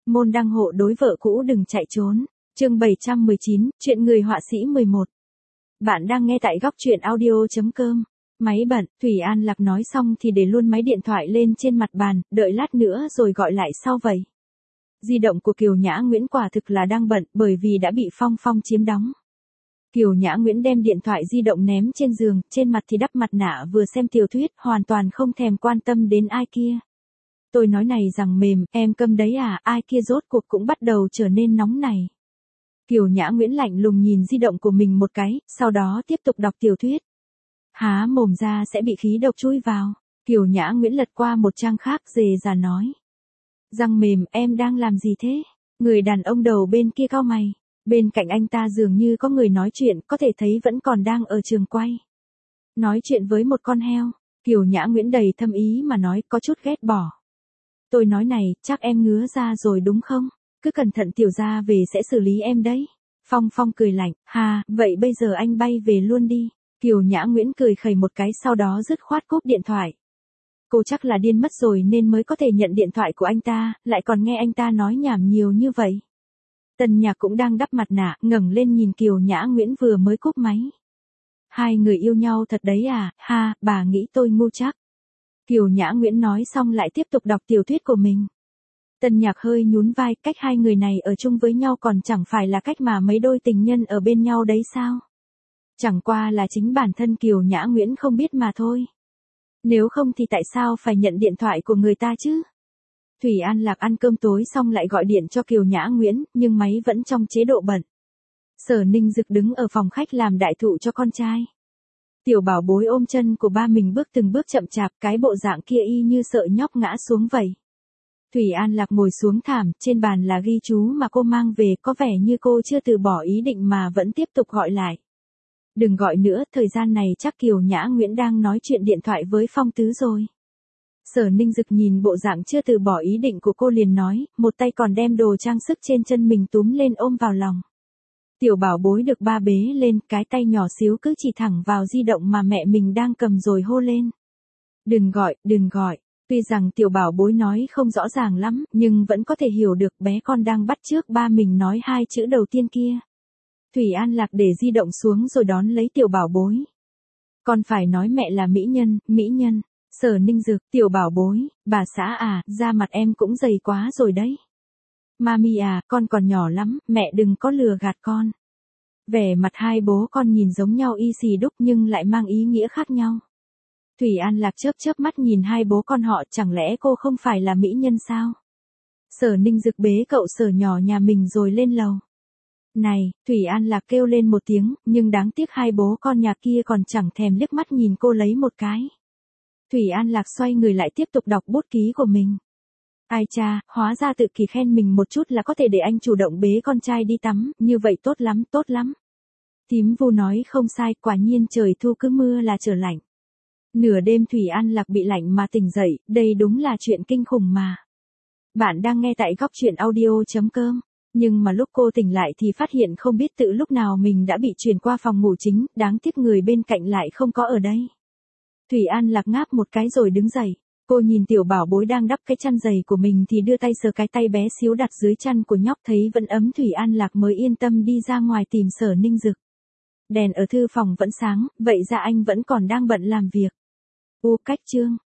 môn đăng hộ đối vợ cũ đừng chạy trốn. Chương 719, chuyện người họa sĩ 11. Bạn đang nghe tại góc truyện audio.com. Máy bận, Thủy An Lạc nói xong thì để luôn máy điện thoại lên trên mặt bàn, đợi lát nữa rồi gọi lại sau vậy. Di động của Kiều Nhã Nguyễn quả thực là đang bận bởi vì đã bị Phong Phong chiếm đóng. Kiều Nhã Nguyễn đem điện thoại di động ném trên giường, trên mặt thì đắp mặt nạ vừa xem tiểu thuyết, hoàn toàn không thèm quan tâm đến ai kia. Tôi nói này rằng mềm, em câm đấy à, ai kia rốt cuộc cũng bắt đầu trở nên nóng này. Kiều Nhã Nguyễn lạnh lùng nhìn di động của mình một cái, sau đó tiếp tục đọc tiểu thuyết. Há mồm ra sẽ bị khí độc chui vào. Kiều Nhã Nguyễn lật qua một trang khác dề dà nói. Răng mềm, em đang làm gì thế? Người đàn ông đầu bên kia cau mày. Bên cạnh anh ta dường như có người nói chuyện, có thể thấy vẫn còn đang ở trường quay. Nói chuyện với một con heo. Kiều Nhã Nguyễn đầy thâm ý mà nói, có chút ghét bỏ. Tôi nói này, chắc em ngứa ra rồi đúng không? Cứ cẩn thận tiểu gia về sẽ xử lý em đấy. Phong Phong cười lạnh, hà, vậy bây giờ anh bay về luôn đi. Kiều Nhã Nguyễn cười khẩy một cái sau đó dứt khoát cúp điện thoại. Cô chắc là điên mất rồi nên mới có thể nhận điện thoại của anh ta, lại còn nghe anh ta nói nhảm nhiều như vậy. Tần Nhạc cũng đang đắp mặt nạ, ngẩng lên nhìn Kiều Nhã Nguyễn vừa mới cúp máy. Hai người yêu nhau thật đấy à, ha, bà nghĩ tôi ngu chắc. Kiều Nhã Nguyễn nói xong lại tiếp tục đọc tiểu thuyết của mình. Tần Nhạc hơi nhún vai, cách hai người này ở chung với nhau còn chẳng phải là cách mà mấy đôi tình nhân ở bên nhau đấy sao? Chẳng qua là chính bản thân Kiều Nhã Nguyễn không biết mà thôi. Nếu không thì tại sao phải nhận điện thoại của người ta chứ? Thủy An Lạc ăn cơm tối xong lại gọi điện cho Kiều Nhã Nguyễn, nhưng máy vẫn trong chế độ bận. Sở Ninh Dực đứng ở phòng khách làm đại thụ cho con trai. Tiểu bảo bối ôm chân của ba mình bước từng bước chậm chạp, cái bộ dạng kia y như sợ nhóc ngã xuống vậy. Thủy An Lạc ngồi xuống thảm, trên bàn là ghi chú mà cô mang về, có vẻ như cô chưa từ bỏ ý định mà vẫn tiếp tục gọi lại. Đừng gọi nữa, thời gian này chắc Kiều Nhã Nguyễn đang nói chuyện điện thoại với Phong Tứ rồi. Sở Ninh Dực nhìn bộ dạng chưa từ bỏ ý định của cô liền nói, một tay còn đem đồ trang sức trên chân mình túm lên ôm vào lòng. Tiểu bảo bối được ba bế lên, cái tay nhỏ xíu cứ chỉ thẳng vào di động mà mẹ mình đang cầm rồi hô lên. Đừng gọi, đừng gọi. Tuy rằng tiểu bảo bối nói không rõ ràng lắm, nhưng vẫn có thể hiểu được bé con đang bắt chước ba mình nói hai chữ đầu tiên kia. Thủy An Lạc để di động xuống rồi đón lấy tiểu bảo bối. Con phải nói mẹ là mỹ nhân, mỹ nhân. Sở Ninh Dực, tiểu bảo bối, bà xã à, da mặt em cũng dày quá rồi đấy. Mami à, con còn nhỏ lắm, mẹ đừng có lừa gạt con. Vẻ mặt hai bố con nhìn giống nhau y xì đúc nhưng lại mang ý nghĩa khác nhau. Thủy An Lạc chớp chớp mắt nhìn hai bố con họ, chẳng lẽ cô không phải là mỹ nhân sao? Sở Ninh Dực bế cậu Sở nhỏ nhà mình rồi lên lầu. Này, Thủy An Lạc kêu lên một tiếng, nhưng đáng tiếc hai bố con nhà kia còn chẳng thèm liếc mắt nhìn cô lấy một cái. Thủy An Lạc xoay người lại tiếp tục đọc bút ký của mình. Ai cha, hóa ra tự kỳ khen mình một chút là có thể để anh chủ động bế con trai đi tắm, như vậy tốt lắm, tốt lắm. Thím Vu nói không sai, quả nhiên trời thu cứ mưa là trở lạnh. Nửa đêm Thủy An Lạc bị lạnh mà tỉnh dậy, đây đúng là chuyện kinh khủng mà. Bạn đang nghe tại góc truyện audio.com. Nhưng mà lúc cô tỉnh lại thì phát hiện không biết tự lúc nào mình đã bị chuyển qua phòng ngủ chính, đáng tiếc người bên cạnh lại không có ở đây. Thủy An Lạc ngáp một cái rồi đứng dậy. Cô nhìn tiểu bảo bối đang đắp cái chăn giày của mình thì đưa tay sờ cái tay bé xíu đặt dưới chăn của nhóc, thấy vẫn ấm Thủy An Lạc mới yên tâm đi ra ngoài tìm Sở Ninh Dực. Đèn ở thư phòng vẫn sáng, vậy ra anh vẫn còn đang bận làm việc. Cách chương.